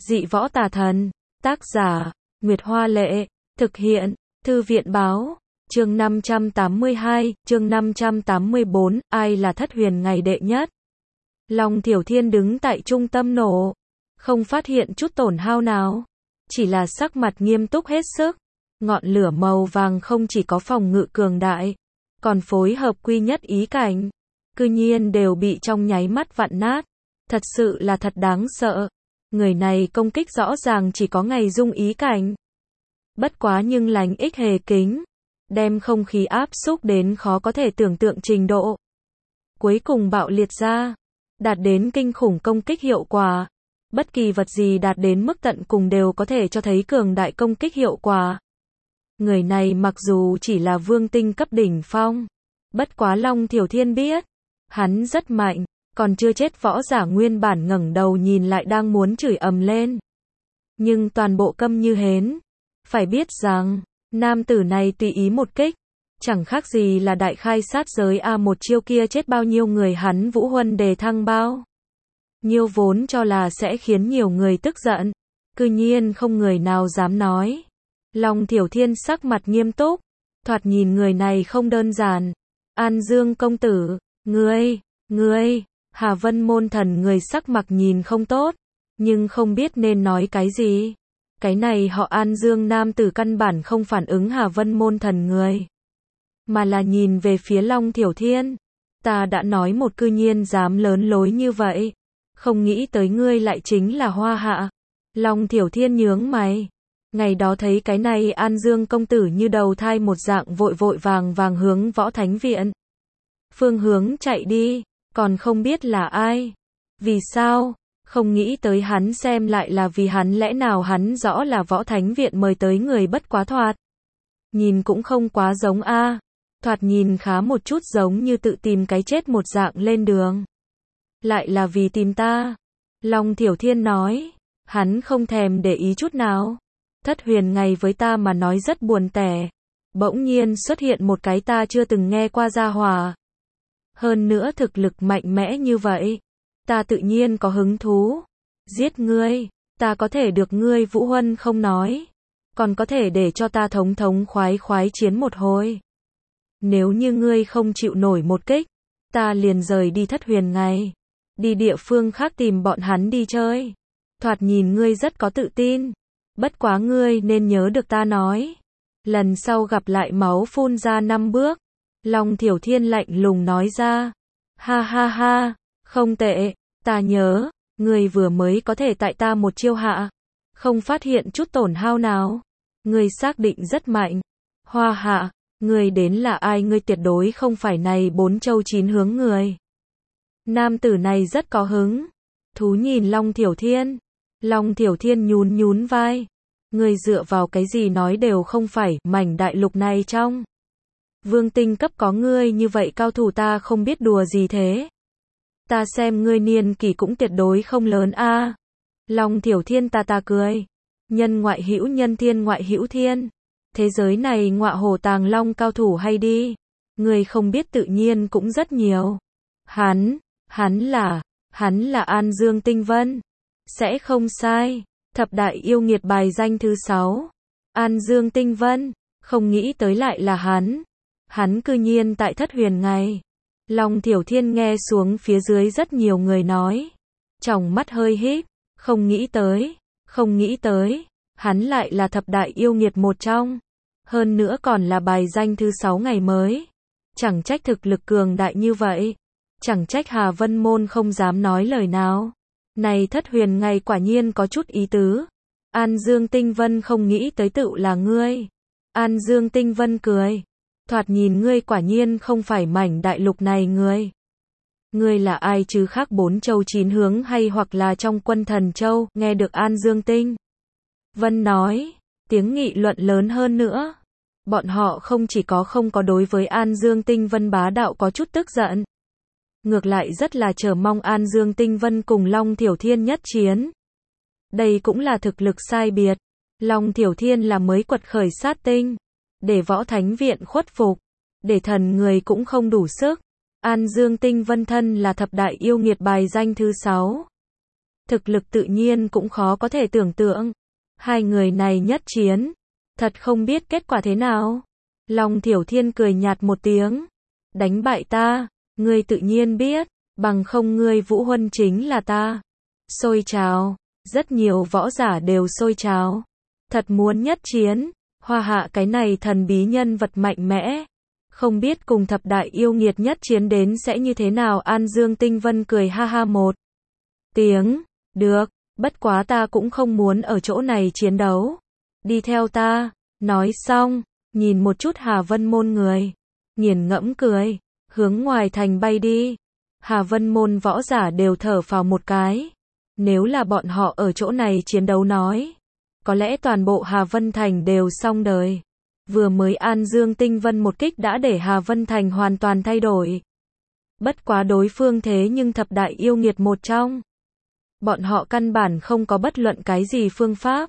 Dị võ tà thần. Tác giả, Nguyệt Hoa Lệ. Thực hiện, Thư viện Báo. Chương 582, chương 584, ai là thất huyền ngày đệ nhất? Long Thiểu Thiên đứng tại trung tâm nổ. Không phát hiện chút tổn hao nào. Chỉ là sắc mặt nghiêm túc hết sức. Ngọn lửa màu vàng không chỉ có phòng ngự cường đại, còn phối hợp quy nhất ý cảnh. Cư nhiên đều bị trong nháy mắt vặn nát. Thật sự là thật đáng sợ. Người này công kích rõ ràng chỉ có ngày dung ý cảnh. Bất quá nhưng lành ích hề kính. Đem không khí áp xúc đến khó có thể tưởng tượng trình độ. Cuối cùng bạo liệt ra. Đạt đến kinh khủng công kích hiệu quả. Bất kỳ vật gì đạt đến mức tận cùng đều có thể cho thấy cường đại công kích hiệu quả. Người này mặc dù chỉ là vương tinh cấp đỉnh phong. Bất quá Long Thiểu Thiên biết. Hắn rất mạnh. Còn chưa chết võ giả nguyên bản ngẩng đầu nhìn lại đang muốn chửi ầm lên. Nhưng toàn bộ câm như hến. Phải biết rằng, nam tử này tùy ý một kích. Chẳng khác gì là đại khai sát giới một chiêu kia chết bao nhiêu người hắn vũ huân đề thăng bao. Nhiêu vốn cho là sẽ khiến nhiều người tức giận. Cư nhiên không người nào dám nói. Long Thiểu Thiên sắc mặt nghiêm túc. Thoạt nhìn người này không đơn giản. An Dương công tử, ngươi, Hà Vân môn thần người sắc mặt nhìn không tốt. Nhưng không biết nên nói cái gì. Cái này họ An Dương nam tử căn bản không phản ứng Hà Vân môn thần người. Mà là nhìn về phía Long Thiểu Thiên. Ta đã nói một cư nhiên dám lớn lối như vậy. Không nghĩ tới ngươi lại chính là Hoa Hạ. Long Thiểu Thiên nhướng mày. Ngày đó thấy cái này An Dương công tử như đầu thai một dạng vội vội vàng hướng Võ Thánh Viện. Phương hướng chạy đi, còn không biết là ai. Vì sao? Không nghĩ tới hắn xem lại là vì hắn lẽ nào hắn rõ là Võ Thánh Viện mời tới người bất quá thoạt. Nhìn cũng không quá giống thoạt nhìn khá một chút giống như tự tìm cái chết một dạng lên đường. Lại là vì tìm ta. Long Thiểu Thiên nói. Hắn không thèm để ý chút nào. Thất huyền ngày với ta mà nói rất buồn tẻ. Bỗng nhiên xuất hiện một cái ta chưa từng nghe qua gia hỏa. Hơn nữa thực lực mạnh mẽ như vậy. Ta tự nhiên có hứng thú. Giết ngươi. Ta có thể được ngươi vũ huân không nói. Còn có thể để cho ta thống khoái chiến một hồi. Nếu như ngươi không chịu nổi một kích. Ta liền rời đi thất huyền ngày. Đi địa phương khác tìm bọn hắn đi chơi. Thoạt nhìn ngươi rất có tự tin. Bất quá ngươi nên nhớ được ta nói. Lần sau gặp lại máu phun ra 5 bước. Long Thiểu Thiên lạnh lùng nói ra. Ha ha ha, không tệ, ta nhớ, ngươi vừa mới có thể tại ta một chiêu hạ. Không phát hiện chút tổn hao nào. Ngươi xác định rất mạnh. Hoa Hạ, ngươi đến là ai? Ngươi tuyệt đối không phải này 4 châu 9 hướng người. Nam tử này rất có hứng. Thú nhìn Long Thiểu Thiên. Long Thiểu Thiên nhún vai. Ngươi dựa vào cái gì nói đều không phải mảnh đại lục này trong. Vương tinh cấp có ngươi như vậy cao thủ ta không biết đùa gì thế. Ta xem ngươi niên kỷ cũng tuyệt đối không lớn Long Thiểu Thiên ta cười. Nhân ngoại hữu nhân thiên ngoại hữu thiên. Thế giới này ngọa hổ tàng long cao thủ hay đi. Ngươi không biết tự nhiên cũng rất nhiều. Hắn là An Dương Tinh Vân. Sẽ không sai. Thập đại yêu nghiệt bài danh thứ 6. An Dương Tinh Vân. Không nghĩ tới lại là hắn. Hắn cư nhiên tại thất huyền ngày. Long Thiểu Thiên nghe xuống phía dưới rất nhiều người nói. Tròng mắt hơi híp. Không nghĩ tới. Hắn lại là thập đại yêu nghiệt một trong. Hơn nữa còn là bài danh thứ 6 ngày mới. Chẳng trách thực lực cường đại như vậy. Chẳng trách Hà Vân Môn không dám nói lời nào. Này thất huyền ngày quả nhiên có chút ý tứ. An Dương Tinh Vân không nghĩ tới tựu là ngươi. An Dương Tinh Vân cười. Thoạt nhìn ngươi quả nhiên không phải mảnh đại lục này ngươi. Ngươi là ai chứ khác 4 châu 9 hướng hay hoặc là trong quân thần châu, nghe được An Dương Tinh Vân nói, tiếng nghị luận lớn hơn nữa. Bọn họ không chỉ có không có đối với An Dương Tinh Vân bá đạo có chút tức giận. Ngược lại rất là chờ mong An Dương Tinh Vân cùng Long Thiểu Thiên nhất chiến. Đây cũng là thực lực sai biệt. Long Thiểu Thiên là mới quật khởi sát tinh. Để Võ Thánh Viện khuất phục. Để thần người cũng không đủ sức. An Dương Tinh Vân thân là thập đại yêu nghiệt bài danh thứ 6. thực lực tự nhiên cũng khó có thể tưởng tượng. Hai người này nhất chiến, thật không biết kết quả thế nào. Long Thiểu Thiên cười nhạt một tiếng, đánh bại ta, ngươi tự nhiên biết, bằng không ngươi Vũ Huân chính là ta. Xôi trào, rất nhiều võ giả đều xôi trào. Thật muốn nhất chiến, Hoa Hạ cái này thần bí nhân vật mạnh mẽ. Không biết cùng thập đại yêu nghiệt nhất chiến đến sẽ như thế nào. An Dương Tinh Vân cười ha ha một tiếng, được, bất quá ta cũng không muốn ở chỗ này chiến đấu. Đi theo ta, nói xong, nhìn một chút Hà Vân Môn người, nghiền ngẫm cười, hướng ngoài thành bay đi. Hà Vân Môn võ giả đều thở phào một cái. Nếu là bọn họ ở chỗ này chiến đấu nói, có lẽ toàn bộ Hà Vân Thành đều xong đời. Vừa mới An Dương Tinh Vân một kích đã để Hà Vân Thành hoàn toàn thay đổi. Bất quá đối phương thế nhưng thập đại yêu nghiệt một trong. Bọn họ căn bản không có bất luận cái gì phương pháp.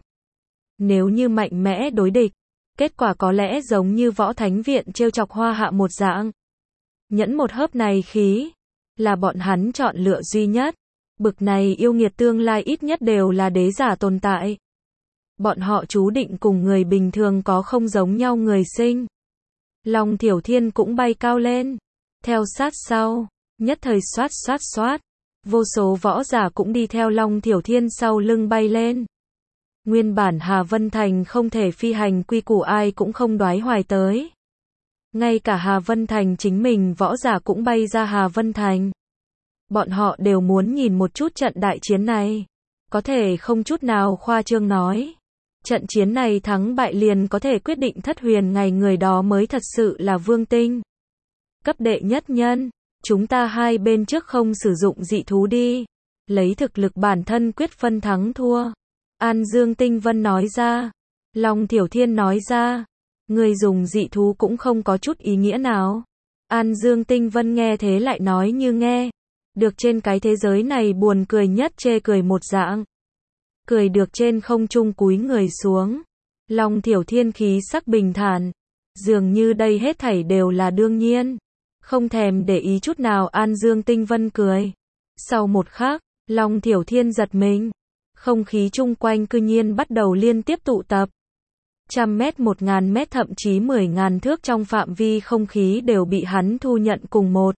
Nếu như mạnh mẽ đối địch, kết quả có lẽ giống như Võ Thánh Viện trêu chọc Hoa Hạ một dạng. Nhẫn một hớp này khí, là bọn hắn chọn lựa duy nhất. Bực này yêu nghiệt tương lai ít nhất đều là đế giả tồn tại. Bọn họ chú định cùng người bình thường có không giống nhau người sinh. Long Thiểu Thiên cũng bay cao lên, theo sát sau, nhất thời xoát xoát xoát. Vô số võ giả cũng đi theo Long Thiểu Thiên sau lưng bay lên. Nguyên bản Hà Vân Thành không thể phi hành quy củ ai cũng không đoái hoài tới. Ngay cả Hà Vân Thành chính mình võ giả cũng bay ra Hà Vân Thành. Bọn họ đều muốn nhìn một chút trận đại chiến này. Có thể không chút nào khoa trương nói. Trận chiến này thắng bại liền có thể quyết định thất huyền ngày người đó mới thật sự là vương tinh. Cấp đệ nhất nhân, chúng ta hai bên trước không sử dụng dị thú đi. Lấy thực lực bản thân quyết phân thắng thua. An Dương Tinh Vân nói ra. Long Thiểu Thiên nói ra. Người dùng dị thú cũng không có chút ý nghĩa nào. An Dương Tinh Vân nghe thế lại nói như nghe. Được trên cái thế giới này buồn cười nhất chê cười một dạng. Cười được trên không trung cúi người xuống. Long Thiểu Thiên khí sắc bình thản. Dường như đây hết thảy đều là đương nhiên. Không thèm để ý chút nào. An Dương Tinh Vân cười. Sau một khắc, Long Thiểu Thiên giật mình. Không khí chung quanh cư nhiên bắt đầu liên tiếp tụ tập. 100 mét, 1000 mét thậm chí 10.000 thước trong phạm vi không khí đều bị hắn thu nhận cùng một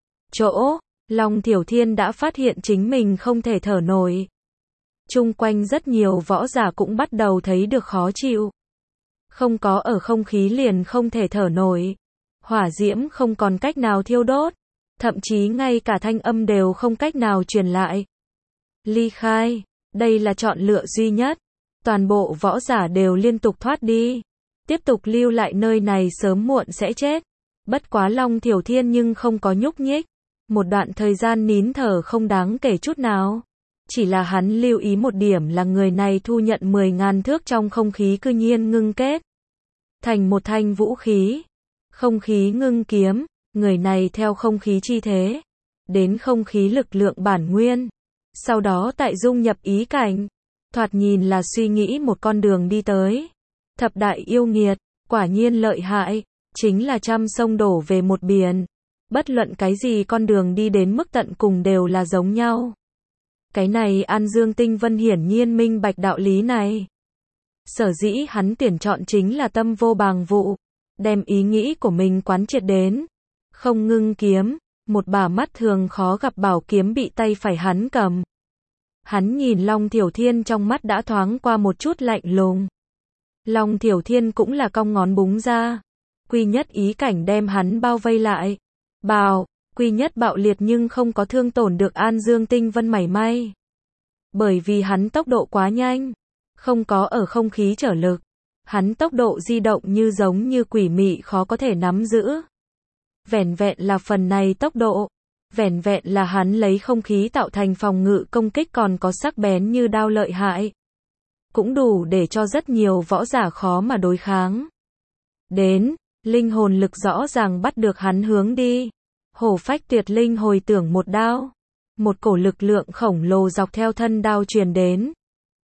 chỗ. Long Thiểu Thiên đã phát hiện chính mình không thể thở nổi. Chung quanh rất nhiều võ giả cũng bắt đầu thấy được khó chịu. Không có ở không khí liền không thể thở nổi. Hỏa diễm không còn cách nào thiêu đốt. Thậm chí ngay cả thanh âm đều không cách nào truyền lại. Ly khai, đây là chọn lựa duy nhất. Toàn bộ võ giả đều liên tục thoát đi. Tiếp tục lưu lại nơi này sớm muộn sẽ chết. Bất quá Long Thiểu Thiên nhưng không có nhúc nhích. Một đoạn thời gian nín thở không đáng kể chút nào. Chỉ là hắn lưu ý một điểm là người này thu nhận 10.000 thước trong không khí cư nhiên ngưng kết thành một thanh vũ khí. Không khí ngưng kiếm, người này theo không khí chi thế đến không khí lực lượng bản nguyên. Sau đó tại dung nhập ý cảnh. Thoạt nhìn là suy nghĩ một con đường đi tới. Thập đại yêu nghiệt, quả nhiên lợi hại, chính là trăm sông đổ về một biển. Bất luận cái gì con đường đi đến mức tận cùng đều là giống nhau. Cái này An Dương Tinh Vân hiển nhiên minh bạch đạo lý này. Sở dĩ hắn tuyển chọn chính là tâm vô bàng vụ. Đem ý nghĩ của mình quán triệt đến. Không ngưng kiếm, một bả mắt thường khó gặp bảo kiếm bị tay phải hắn cầm. Hắn nhìn Long Thiểu Thiên trong mắt đã thoáng qua một chút lạnh lùng. Long Thiểu Thiên cũng là cong ngón búng ra. Quy nhất ý cảnh đem hắn bao vây lại. Bào, quy nhất bạo liệt nhưng không có thương tổn được An Dương Tinh Vân mảy may. Bởi vì hắn tốc độ quá nhanh. Không có ở không khí trở lực. Hắn tốc độ di động như giống như quỷ mị khó có thể nắm giữ. Vẻn vẹn là phần này tốc độ. Vẻn vẹn là hắn lấy không khí tạo thành phòng ngự công kích còn có sắc bén như đao lợi hại. Cũng đủ để cho rất nhiều võ giả khó mà đối kháng. Đến, linh hồn lực rõ ràng bắt được hắn hướng đi. Hổ phách tuyệt linh hồi tưởng một đao. Một cổ lực lượng khổng lồ dọc theo thân đao truyền đến.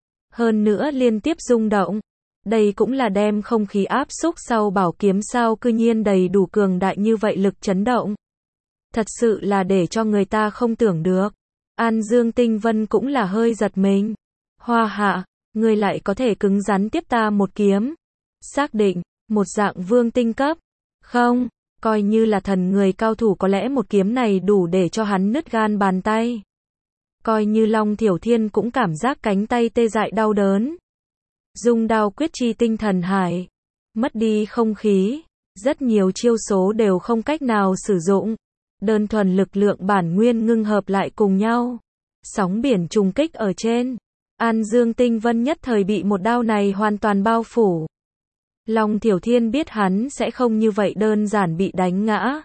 Hơn nữa liên tiếp rung động. Đây cũng là đem không khí áp xúc sau bảo kiếm sao cư nhiên đầy đủ cường đại như vậy lực chấn động. Thật sự là để cho người ta không tưởng được. An Dương Tinh Vân cũng là hơi giật mình. Hoa hạ, người lại có thể cứng rắn tiếp ta một kiếm. Xác định, một dạng vương tinh cấp. Không, coi như là thần người cao thủ có lẽ một kiếm này đủ để cho hắn nứt gan bàn tay. Coi như Long Thiểu Thiên cũng cảm giác cánh tay tê dại đau đớn. Dung đao quyết chi tinh thần hải. Mất đi không khí. Rất nhiều chiêu số đều không cách nào sử dụng. Đơn thuần lực lượng bản nguyên ngưng hợp lại cùng nhau. Sóng biển trùng kích ở trên. An Dương Tinh Vân nhất thời bị một đao này hoàn toàn bao phủ. Long Thiểu Thiên biết hắn sẽ không như vậy đơn giản bị đánh ngã.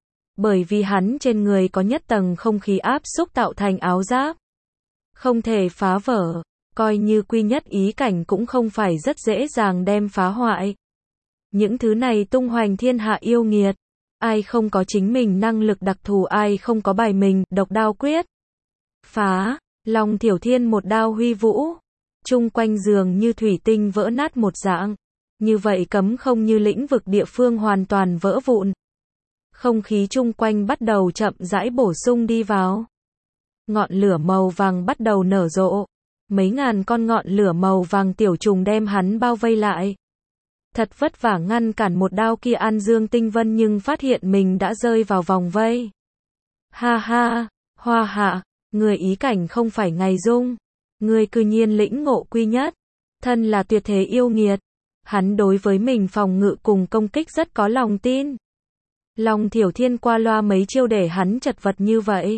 Bởi vì hắn trên người có nhất tầng không khí áp xúc tạo thành áo giáp. Không thể phá vỡ, coi như quy nhất ý cảnh cũng không phải rất dễ dàng đem phá hoại. Những thứ này tung hoành thiên hạ yêu nghiệt. Ai không có chính mình năng lực đặc thù, ai không có bài mình, độc đao quyết. Phá, Long Thiểu Thiên một đao huy vũ. Chung quanh dường như thủy tinh vỡ nát một dạng. Như vậy cấm không như lĩnh vực địa phương hoàn toàn vỡ vụn. Không khí chung quanh bắt đầu chậm rãi bổ sung đi vào. Ngọn lửa màu vàng bắt đầu nở rộ. Mấy ngàn con ngọn lửa màu vàng tiểu trùng đem hắn bao vây lại. Thật vất vả ngăn cản một đao kia An Dương Tinh Vân nhưng phát hiện mình đã rơi vào vòng vây. Ha ha, Hoa hạ, người ý cảnh không phải ngày dung. Người cư nhiên lĩnh ngộ quy nhất. Thân là tuyệt thế yêu nghiệt. Hắn đối với mình phòng ngự cùng công kích rất có lòng tin. Long Thiểu Thiên qua loa mấy chiêu để hắn chật vật như vậy.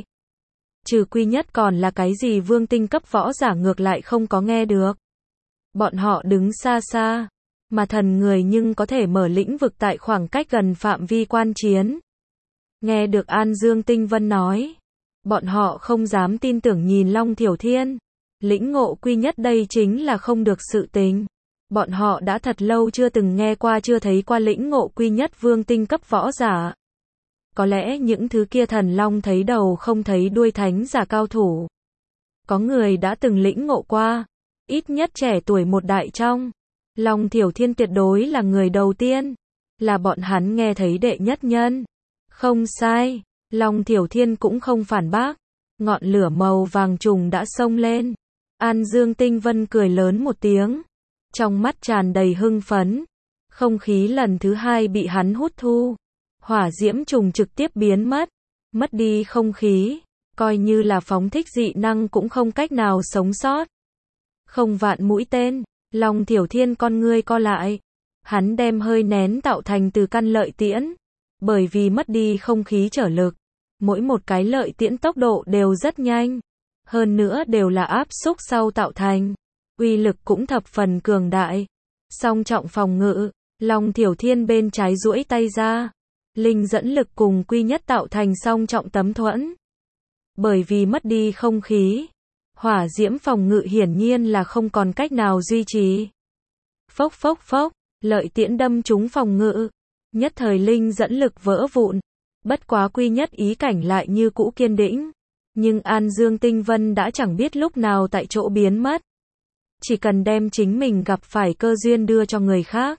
Trừ quy nhất còn là cái gì vương tinh cấp võ giả ngược lại không có nghe được. Bọn họ đứng xa xa. Mà thần người nhưng có thể mở lĩnh vực tại khoảng cách gần phạm vi quan chiến. Nghe được An Dương Tinh Vân nói. Bọn họ không dám tin tưởng nhìn Long Thiểu Thiên. Lĩnh ngộ quy nhất đây chính là không được sự tình. Bọn họ đã thật lâu chưa từng nghe qua chưa thấy qua lĩnh ngộ quy nhất vương tinh cấp võ giả. Có lẽ những thứ kia thần long thấy đầu không thấy đuôi thánh giả cao thủ. Có người đã từng lĩnh ngộ qua. Ít nhất trẻ tuổi một đại trong. Long Thiểu Thiên tuyệt đối là người đầu tiên. Là bọn hắn nghe thấy đệ nhất nhân. Không sai. Long Thiểu Thiên cũng không phản bác. Ngọn lửa màu vàng trùng đã xông lên. An Dương Tinh Vân cười lớn một tiếng. Trong mắt tràn đầy hưng phấn. Không khí lần thứ hai bị hắn hút thu. Hỏa diễm trùng trực tiếp biến mất. Mất đi không khí. Coi như là phóng thích dị năng cũng không cách nào sống sót. Không vạn mũi tên. Long Thiểu Thiên con ngươi co lại. Hắn đem hơi nén tạo thành từ căn lợi tiễn. Bởi vì mất đi không khí trở lực. Mỗi một cái lợi tiễn tốc độ đều rất nhanh. Hơn nữa đều là áp xúc sau tạo thành. Uy lực cũng thập phần cường đại. Song trọng phòng ngự. Long Thiểu Thiên bên trái duỗi tay ra. Linh dẫn lực cùng quy nhất tạo thành song trọng tấm thuẫn. Bởi vì mất đi không khí. Hỏa diễm phòng ngự hiển nhiên là không còn cách nào duy trì. Phốc phốc phốc. Lợi tiễn đâm trúng phòng ngự. Nhất thời linh dẫn lực vỡ vụn. Bất quá quy nhất ý cảnh lại như cũ kiên định. Nhưng An Dương Tinh Vân đã chẳng biết lúc nào tại chỗ biến mất. Chỉ cần đem chính mình gặp phải cơ duyên đưa cho người khác.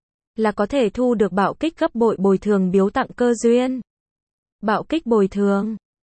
Là có thể thu được bạo kích gấp bội bồi thường biếu tặng cơ duyên. Bạo kích bồi thường.